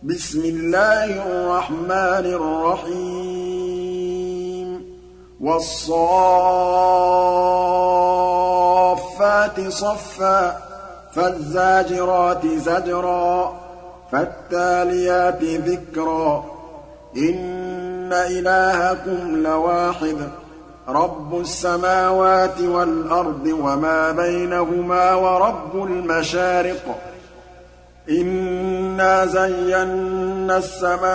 بسم الله الرحمن الرحيم والصافات صفا فالزاجرات زجرا فالتاليات ذكرا إن إلهكم لواحد رب السماوات والأرض وما بينهما ورب المشارق إنا زينا السماء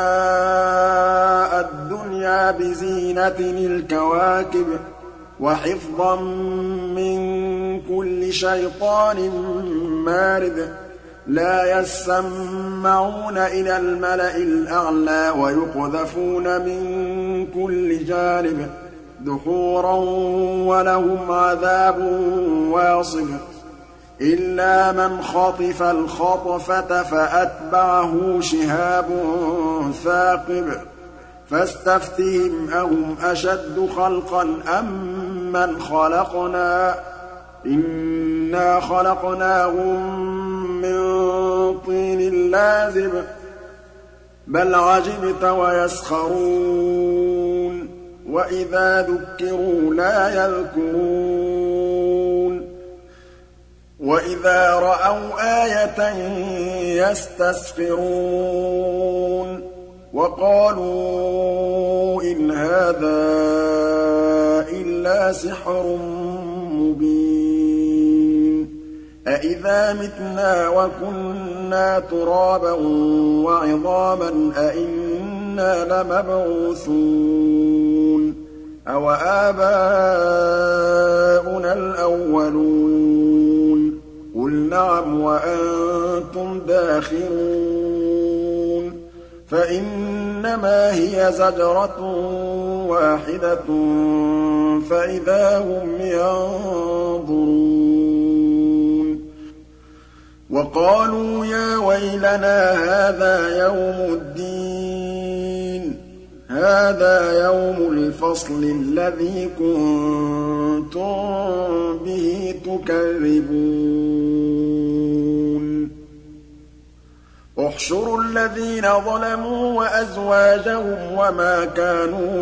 الدنيا بزينة الكواكب وحفظا من كل شيطان مارد لا يسمعون إلى الملأ الأعلى ويقذفون من كل جانب دحورا ولهم عذاب واصب إلا من خطف الخطفة فأتبعه شهاب ثاقب فاستفتهم أهم أشد خلقا أم من خلقنا إنا خلقناهم من طين لازب بل عجبت ويسخرون وإذا ذكروا لا يذكرون وإذا رأوا آية يستسخرون وقالوا إن هذا إلا سحر مبين أإذا متنا وكنا ترابا وعظاما أإنا لمبعوثون أو آباؤنا الأولون قل نعم وأنتم داخرون فإنما هي زجرة واحدة فإذا هم ينظرون وقالوا يا ويلنا هذا يوم الدين هذا يوم الفصل الذي كنتم به تكذبون احشروا الذين ظلموا وأزواجهم وما كانوا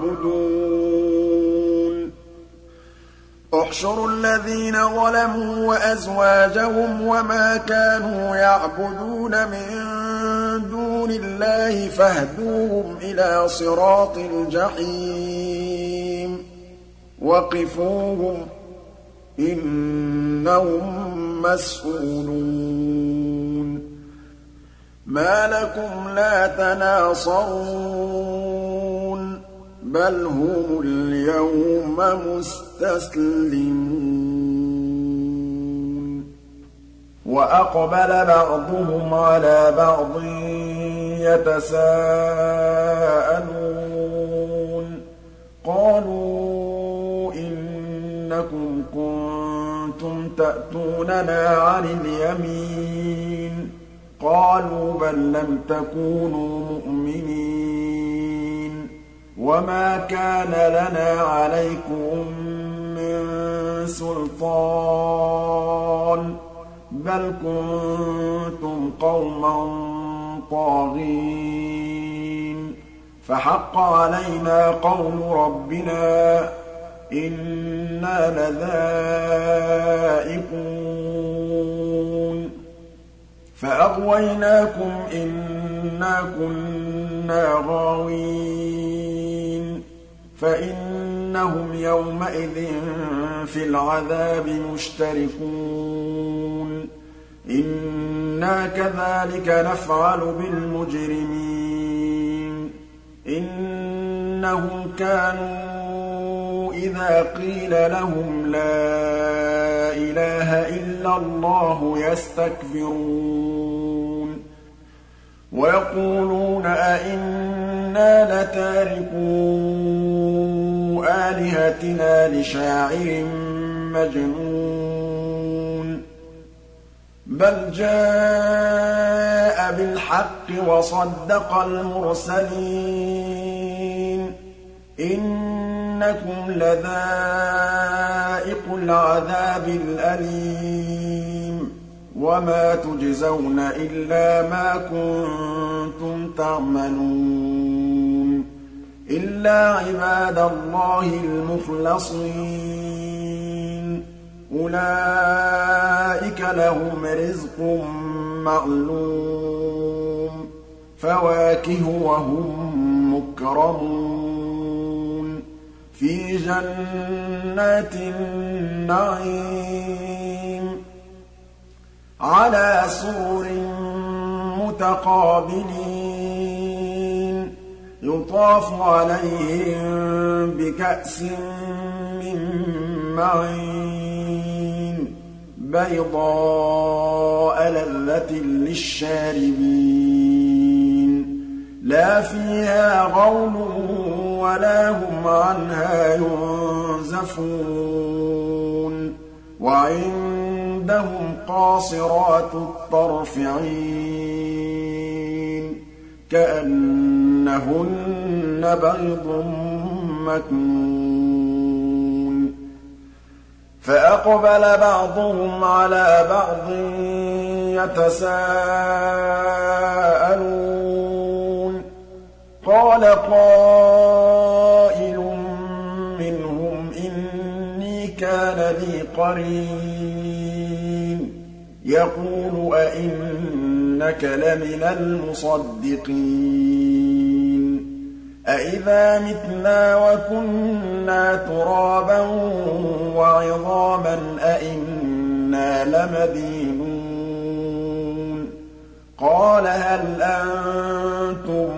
يعبدون احشروا الذين ظلموا وأزواجهم وما كانوا يعبدون من دون الله فاهدوهم إلى صراط الجحيم وقفوهم إنهم مسئولون ما لكم لا تناصرون بل هم اليوم مستسلمون وأقبل بعضهم على بعض يتساءلون قالوا إنكم كنتم تأتوننا عن اليمين قالوا بل لم تكونوا مؤمنين وما كان لنا عليكم من سلطان بل كنتم قوما طاغين فحق علينا قول ربنا إنا لذائقون فأغويناكم إنا كنا غاوين فإنهم يومئذ في العذاب مشتركون إنا كذلك نفعل بالمجرمين إنهم كانوا إذا قيل لهم لا إله إلا الله يستكبرون ويقولون أئنا لتاركو آلهتنا لشاعر مجنون بل جاء بالحق وصدق المرسلين إنكم لذائق العذاب الأليم وما تجزون إلا ما كنتم كُنتُمْ تَعْمَلُونَ إِلَّا عِبَادَ اللَّهِ الْمُخْلَصِينَ أُولَٰئِكَ لَهُمْ رِزْقٌ مَّعْلُومٌ فَوَاكِهُ وَهُم مُّكْرَمُونَ فِي جَنَّاتِ النَّعِيمِ عَلَىٰ سُرُرٍ مُّتَقَابِلِينَ يُطَافُ عَلَيْهِم بِكَأْسٍ مِّن مَّعِينٍ بَيْضَاءَ لَذَّةٍ لِّلشَّارِبِينَ لَا فِيهَا غَوْلٌ وَلَا هُمْ عَنْهَا يُنزَفُونَ وَعِندَهُمْ قَاصِرَاتُ الطَّرْفِ عِينٌ كَأَنَّهُنَّ بَيْضٌ مَّكْنُونٌ فَأَقْبَلَ بَعْضُهُمْ عَلَىٰ بَعْضٍ يَتَسَاءَلُونَ قَالَ قَائِلٌ مِّنْهُمْ إِنِّي كَانَ لِي قَرِينٌ يَقُولُ أَإِنَّكَ لَمِنَ الْمُصَدِّقِينَ أَإِذَا مِتْنَا وَكُنَّا تُرَابًا وَعِظَامًا أَإِنَّا لَمَدِينُونَ قَالَ هَلْ أَنتُم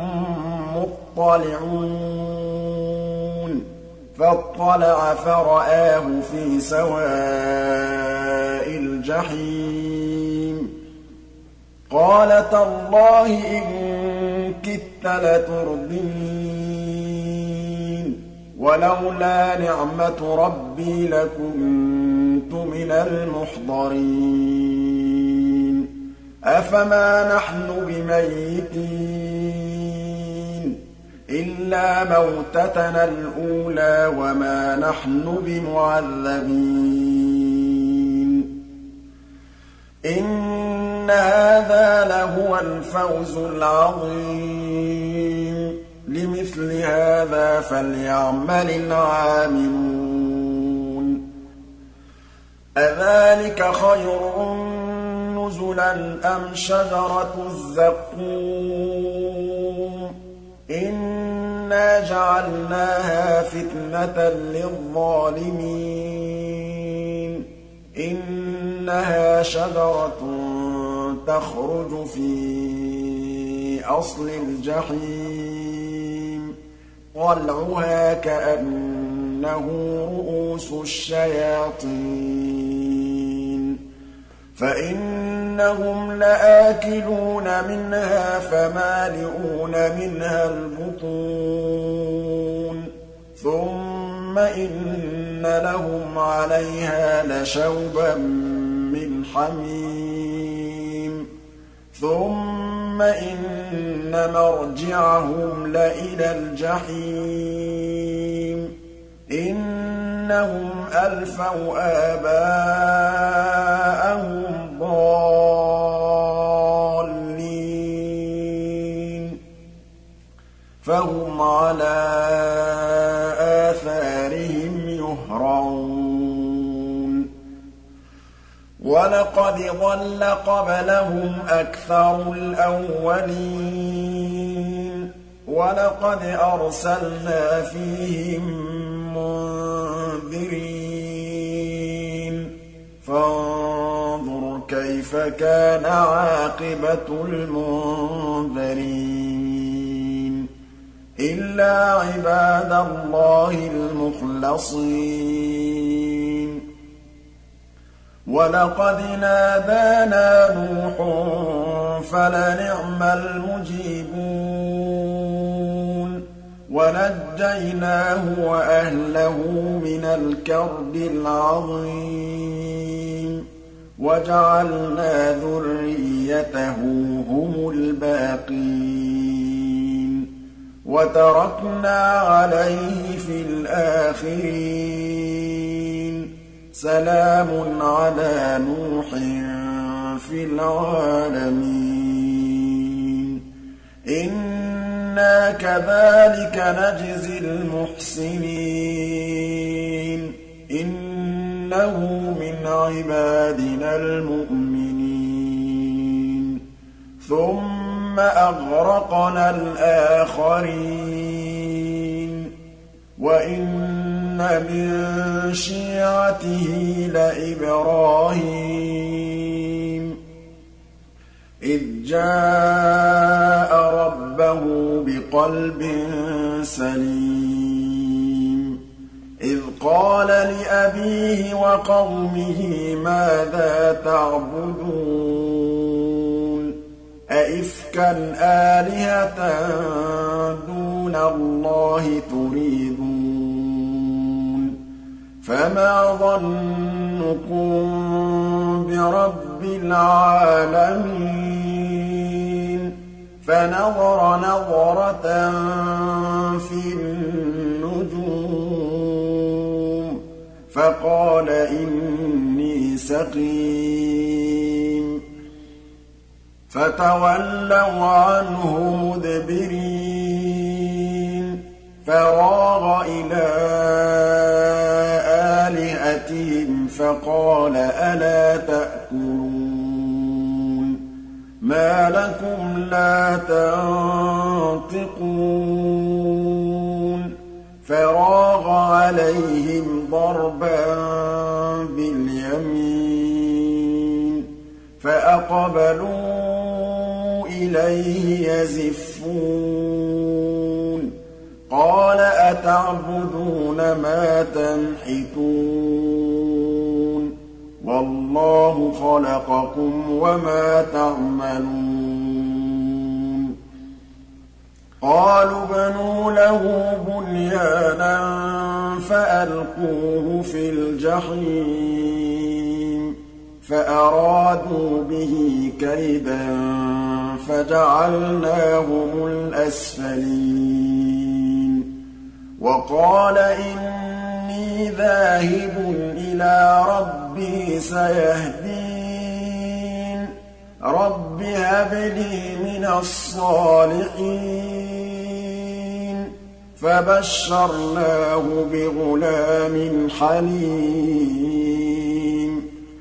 مُّطَّلِعُونَ فَاطَّلَعَ فَرَآهُ فِي سَوَاءِ الْجَحِيمِ قَالَ تَاللَّهِ إِن كِدتَّ لَتُرْدِينِ وَلَوْلَا نِعْمَةُ رَبِّي لَكُنتُ مِنَ الْمُحْضَرِينَ أَفَمَا نَحْنُ بِمَيِّتِينَ إِلَّا مَوْتَتَنَا الْأُولَىٰ وَمَا نَحْنُ بِمُعَذَّبِينَ إِنَّ هَٰذَا لَهُوَ الْفَوْزُ الْعَظِيمُ لِمِثْلِ هَٰذَا فَلْيَعْمَلِ الْعَامِلُونَ أَذَٰلِكَ خَيْرٌ نُّزُلًا أَمْ شَجَرَةُ الزَّقُّومِ إِنَّا جَعَلْنَاهَا فِتْنَةً لِّلظَّالِمِينَ إِنَّهَا شَجَرَةٌ تَخْرُجُ فِي أَصْلِ الْجَحِيمِ طَلْعُهَا كَأَنَّهُ رُءُوسُ الشَّيَاطِينِ فَإِنَّهُمْ لَآكِلُونَ مِنْهَا فَمَالِئُونَ مِنْهَا الْبُطُونَ ثُمَّ إِنَّ لَهُمْ عَلَيْهَا لَشَوْبًا مِّنْ حَمِيمٍ ثُمَّ إِنَّ مَرْجِعَهُمْ لَإِلَى الْجَحِيمِ إِنَّهُمْ أَلْفَوْا آبَاءَهُمْ ضَالِّينَ فَهُمْ عَلَىٰ آثَارِهِمْ يُهْرَعُونَ وَلَقَدْ ضَلَّ قَبْلَهُمْ أَكْثَرُ الْأَوَّلِينَ وَلَقَدْ أَرْسَلْنَا فِيهِم مُّنذِرِينَ فَانظُرْ كَيْفَ كَانَ عَاقِبَةُ الْمُنذَرِينَ إِلَّا عِبَادَ اللَّهِ الْمُخْلَصِينَ وَلَقَدْ نَادَانَا نُوحٌ فَلَنِعْمَ الْمُجِيبُونَ وَنَجَّيْنَاهُ وَأَهْلَهُ مِنَ الْكَرْبِ الْعَظِيمِ وَجَعَلْنَا ذُرِّيَّتَهُ هُمُ الْبَاقِينَ وَتَرَكْنَا عَلَيْهِ فِي الْآخِرِينَ سَلَامٌ عَلَىٰ نُوحٍ فِي الْعَالَمِينَ إِنَّا كَذَٰلِكَ نَجْزِي الْمُحْسِنِينَ إِنَّهُ مِنْ عِبَادِنَا الْمُؤْمِنِينَ ثُمَّ أَغْرَقْنَا الْآخَرِينَ وَإِنَّ مِن شِيعَتِهِ لَإِبْرَاهِيمَ إِذْ جَاءَ رَبَّهُ بِقَلْبٍ سَلِيمٍ إِذْ قَالَ لِأَبِيهِ وَقَوْمِهِ مَاذَا تَعْبُدُونَ أَئِفْكًا آلِهَةً دُونَ اللَّهِ تُرِيدُونَ فَمَا ظَنُّكُم بِرَبِّ الْعَالَمِينَ فَنَظَرَ نَظْرَةً فِي النُّجُومِ فَقَالَ إِنِّي سَقِيمٌ فَتَوَلَّوْا عَنْهُ مُدْبِرِينَ فَرَاغَ إِلَىٰ آلِهَتِهِمْ فَقَالَ أَلَا تَأْكُلُونَ مَا لَكُمْ لَا تَنطِقُونَ فَرَاغَ عَلَيْهِمْ ضَرْبًا بِالْيَمِينِ فَأَقْبَلُوا إِلَيْهِ يَزِفُّونَ قَالَ أَتَعْبُدُونَ مَا تَنْحِتُونَ وَاللَّهُ خَلَقَكُمْ وَمَا تَعْمَلُونَ قَالُوا ابْنُوا لَهُ بُنْيَانًا فَأَلْقُوهُ فِي الْجَحِيمِ فَأَرَادُوا بِهِ كَيْدًا فَجَعَلْنَاهُمُ الْأَسْفَلِينَ وَقَالَ إِنِّي ذَاهِبٌ إِلَىٰ رَبِّي سَيَهْدِينِ رَبِّ هَبْ لِي مِنَ الصَّالِحِينَ فَبَشَّرْنَاهُ بِغُلَامٍ حَلِيمٍ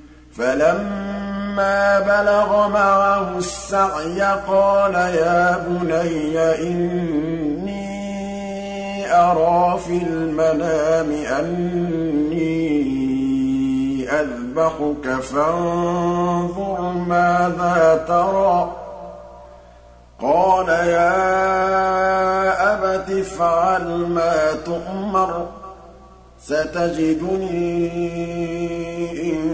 فَلَمَّا بَلَغَ مَعَهُ السَّعْيَ قَالَ يَا بُنَيَّ إِنِّي أَرَىٰ فِي الْمَنَامِ أَنِّي أَذْبَحُكَ فَانظُرْ مَاذَا تَرَىٰ قَالَ يَا أَبَتِ افْعَلْ مَا تُؤْمَرُ سَتَجِدُنِي إِن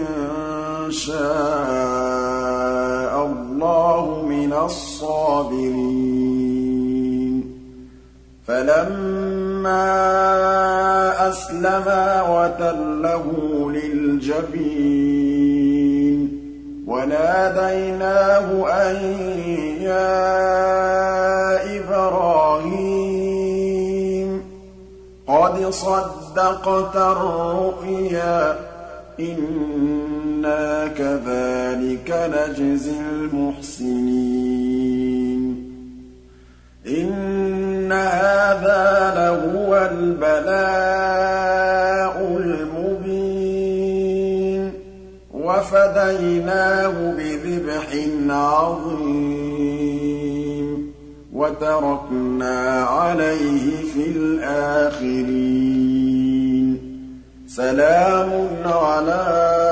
شَاءَ اللَّهُ مِنَ الصَّابِرِينَ فَلَمَّا أَسْلَمَا وَتَلَّهُ لِلْجَبِينِ وَنَادَيْنَاهُ أَن يَا إِبْرَاهِيمُ قَدْ صَدَّقْتَ الرُّؤْيَا إِنَّا كَذَٰلِكَ نَجْزِي الْمُحْسِنِينَ إِنَّ هَٰذَا لَهُوَ الْبَلَاءُ الْمُبِينُ وَفَدَيْنَاهُ بِذِبْحٍ عَظِيمٍ وَتَرَكْنَا عَلَيْهِ فِي الْآخِرِينَ سَلَامٌ عَلَىٰ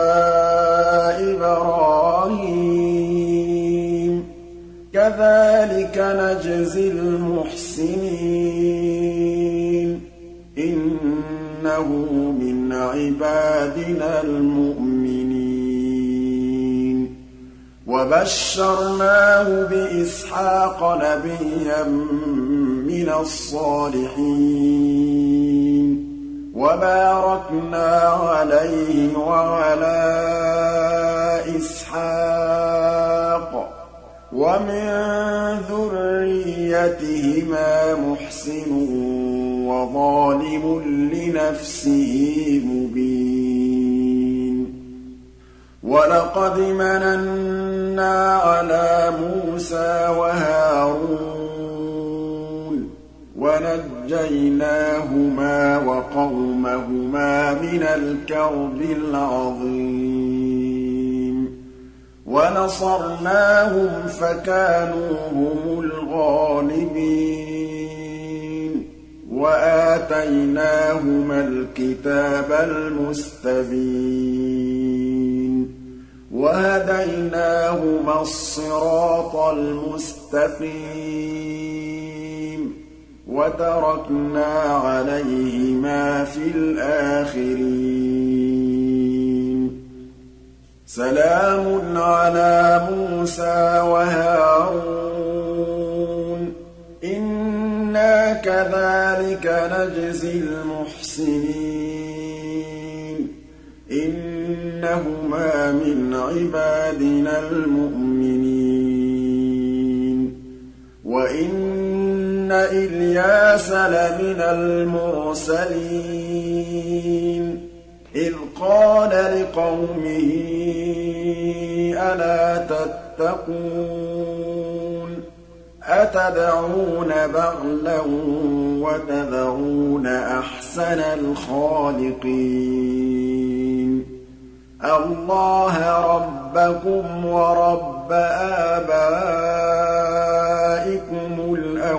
إِبْرَاهِيمَ كَذَٰلِكَ نَجْزِي الْمُحْسِنِينَ إِنَّهُ مِنْ عِبَادِنَا الْمُؤْمِنِينَ وَبَشَّرْنَاهُ بِإِسْحَاقَ نَبِيًّا مِّنَ الصَّالِحِينَ وَبَارَكْنَا عَلَيْهِ وَعَلَىٰ إِسْحَاقَ وَمِن ذُرِّيَّتِهِمَا مُحْسِنٌ وَظَالِمٌ لِّنَفْسِهِ مُبِينٌ وَلَقَدْ مَنَنَّا عَلَىٰ مُوسَىٰ وَهَارُونَ وَنَجَّيْنَاهُمَا وَقَوْمَهُمَا مِنَ الْكَرْبِ الْعَظِيمِ وَنَصَرْنَاهُمْ فَكَانُوا هُمُ الْغَالِبِينَ وَآتَيْنَاهُمَا الْكِتَابَ الْمُسْتَبِينَ وَهَدَيْنَاهُمَا الصِّرَاطَ الْمُسْتَقِيمَ وَتَرَكْنَا عَلَيْهِمَا فِي الْآخِرِينَ سَلَامٌ عَلَىٰ مُوسَىٰ وَهَارُونَ إِنَّا كَذَٰلِكَ نَجْزِي الْمُحْسِنِينَ إِنَّهُمَا مِنْ عِبَادِنَا الْمُؤْمِنِينَ وَإِنَّ إِلْيَاسَ لَمِنَ الْمُرْسَلِينَ إِذْ قَالَ لِقَوْمِهِ أَلَا تَتَّقُونَ أَتَدْعُونَ بَعْلًا وَتَذَرُونَ أَحْسَنَ الْخَالِقِينَ اللَّهَ رَبَّكُمْ وَرَبَّ آبَائِكُمُ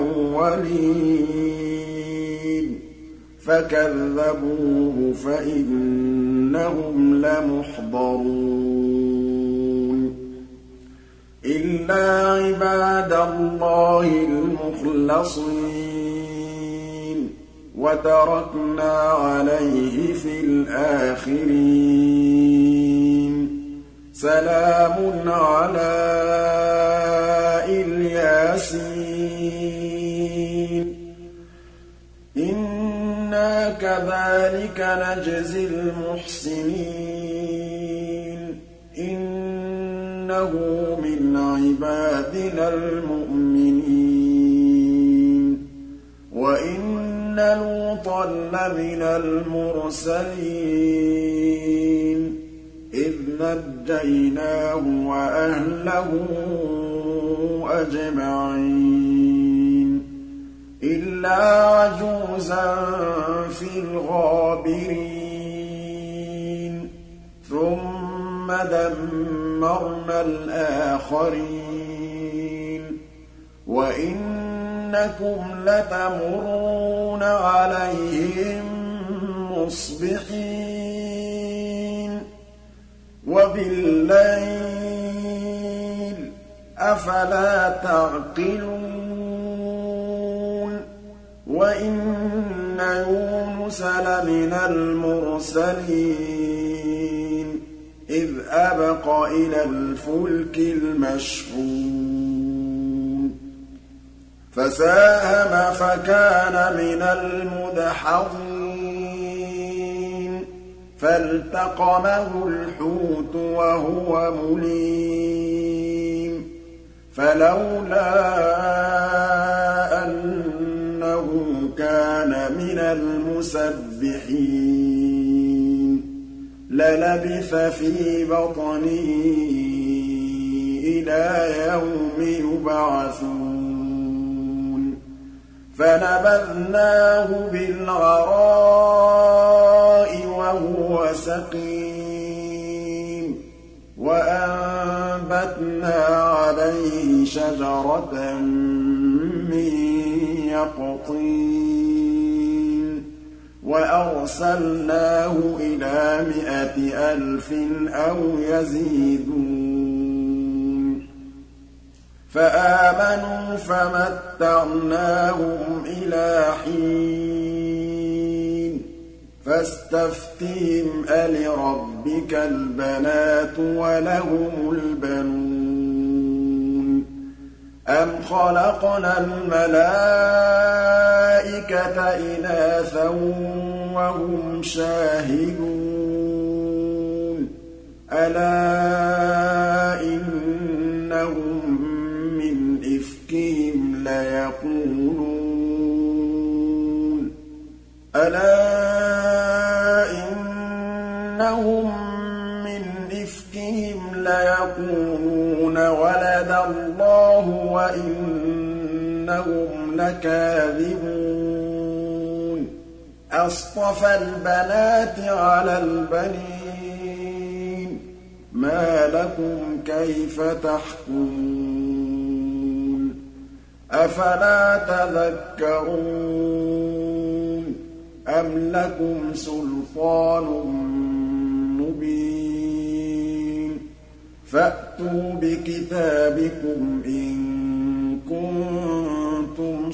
الْأَوَّلِينَ فَكَذَّبُوهُ فَإِنَّهُمْ لَمُحْضَرُونَ إِلَّا عِبَادَ اللَّهِ الْمُخْلَصِينَ وَتَرَكْنَا عَلَيْهِ فِي الْآخِرِينَ سَلَامٌ عَلَىٰ الْيَاسِينَ إِنَّا كَذَٰلِكَ نَجْزِي الْمُحْسِنِينَ إِنَّهُ مِنْ عِبَادِنَا الْمُؤْمِنِينَ وَإِنَّ لُوطًا لَّمِنَ الْمُرْسَلِينَ إِذْ نَجَّيْنَاهُ وَأَهْلَهُ أَجْمَعِينَ إِلَّا عَجُوزًا فِي الْغَابِرِينَ ثُمَّ دَمَّرْنَا الْآخَرِينَ وَإِنَّكُمْ لَتَمُرُّونَ عَلَيْهِم مُّصْبِحِينَ وَبِاللَّيْلِ ۗ أَفَلَا تَعْقِلُونَ وَإِنَّ يُونُسَ لَمِنَ الْمُرْسَلِينَ إِذْ أَبَقَ إِلَى الْفُلْكِ الْمَشْحُونِ فَسَاهَمَ فَكَانَ مِنَ الْمُدْحَضِينَ فَالْتَقَمَهُ الْحُوتُ وَهُوَ مُلِيمٌ فَلَوْلَا أَنَّهُ كَانَ مِنَ الْمُسَبِّحِينَ لَلَبِثَ فِي بَطْنِهِ إِلَىٰ يَوْمِ يُبْعَثُونَ فَنَبَذْنَاهُ بِالْعَرَاءِ وَهُوَ سَقِيمٌ وَأَنبَتْنَا عَلَيْهِ شَجَرَةً مِّن يَقْطِينٍ وَأَرْسَلْنَاهُ إِلَىٰ 100,000 أَوْ يَزِيدُونَ فَآمَنُوا فَمَتَّعْنَاهُمْ إِلَىٰ حِينٍ فَاسْتَفْتِهِمْ أَلِرَبِّكَ الْبَنَاتُ وَلَهُمُ الْبَنُونَ أَمْ خَلَقْنَا الْمَلَائِكَةَ إِنَاثًا وَهُمْ شَاهِدُونَ أَلَا إِنَّهُم مِّنْ إِفْكِهِمْ لَيَقُولُونَ أَلَا إِنَّهُم مِّنْ إِفْكِهِمْ لَيَقُولُونَ وَلَدَ اللَّهُ وَإِنَّهُمْ لَكَاذِبُونَ أَصْطَفَى الْبَنَاتِ عَلَى الْبَنِينَ مَا لَكُمْ كَيْفَ تَحْكُمُونَ أَفَلَا تَذَكَّرُونَ أَمْ لَكُمْ سُلْطَانٌ مُّبِينٌ فَأْتُوا بِكِتَابِكُمْ إِن كُنتُمْ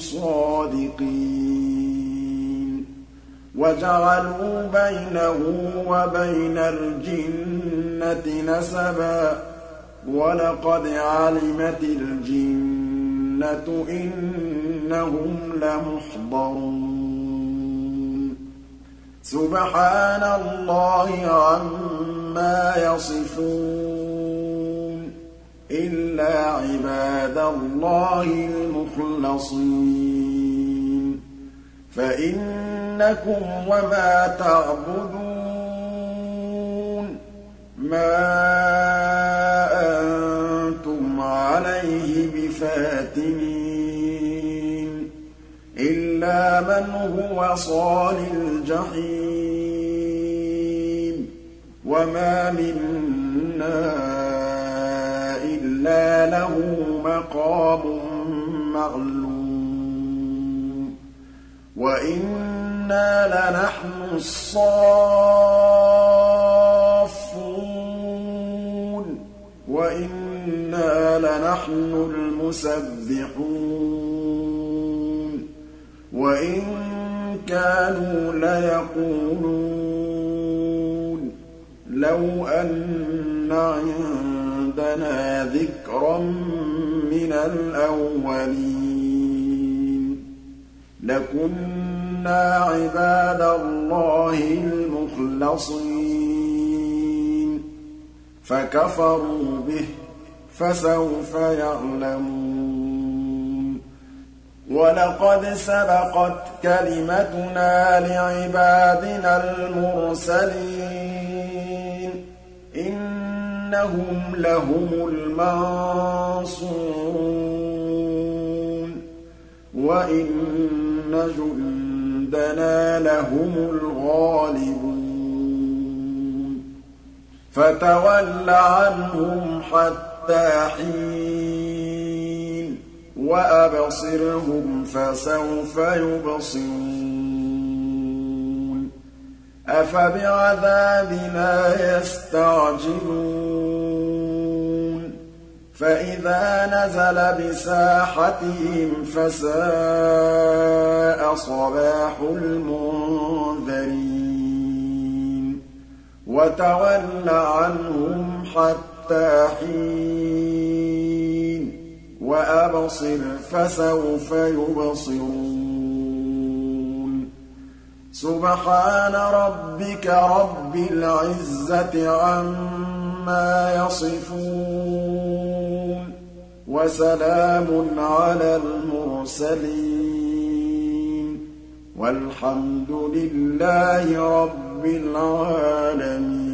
صَادِقِينَ وَجَعَلُوا بَيْنَهُ وَبَيْنَ الْجِنَّةِ نَسَبًا وَلَقَدْ عَلِمَتِ الْجِنَّةُ إِنَّهُمْ لَمُحْضَرُونَ سُبْحَانَ اللَّهِ عَمَّا يَصِفُونَ إِلَّا عِبَادَ اللَّهِ الْمُخْلَصِينَ فَإِنَّكُمْ وَمَا تَعْبُدُونَ مَا أَنتُمْ عَلَيْهِ بِفَاتِنِينَ إِلَّا مَنْ هُوَ صَالِ الْجَحِيمِ وَمَا مِنَّا إِلَّا لَهُ مَقَامٌ مَّعْلُومٌ وَإِنَّا لَنَحْنُ الصَّافُّونَ وَإِنَّا لَنَحْنُ الْمُسَبِّحُونَ وَإِن كَانُوا لَيَقُولُونَ لَوْ أَنَّ عِندَنَا ذِكْرًا مِّنَ الْأَوَّلِينَ لَكُنَّا عِبَادَ اللَّهِ الْمُخْلَصِينَ فَكَفَرُوا بِهِ فَسَوْفَ يَعْلَمُونَ وَلَقَدْ سَبَقَتْ كَلِمَتُنَا لِعِبَادِنَا الْمُرْسَلِينَ إِنَّهُمْ لَهُمُ الْمَنصُورُونَ وَإِنَّ جُندَنَا لَهُمُ الْغَالِبُونَ فَتَوَلَّ عَنْهُمْ حَتَّىٰ حِينٍ وَأَبْصِرْهُمْ فَسَوْفَ يُبْصِرُونَ أَفَبِعَذَابِنَا يَسْتَعْجِلُونَ فَإِذَا نَزَلَ بِسَاحَتِهِمْ فَسَاءَ صَبَاحُ الْمُنذَرِينَ وَتَوَلَّ عَنْهُمْ حَتَّىٰ حِينٍ وَأَبْصِرْ فَسَوْفَ يُبْصِرُونَ سُبْحَانَ رَبِّكَ رَبِّ الْعِزَّةِ عَمَّا يَصِفُونَ وَسَلَامٌ عَلَى الْمُرْسَلِينَ وَالْحَمْدُ لِلَّهِ رَبِّ الْعَالَمِينَ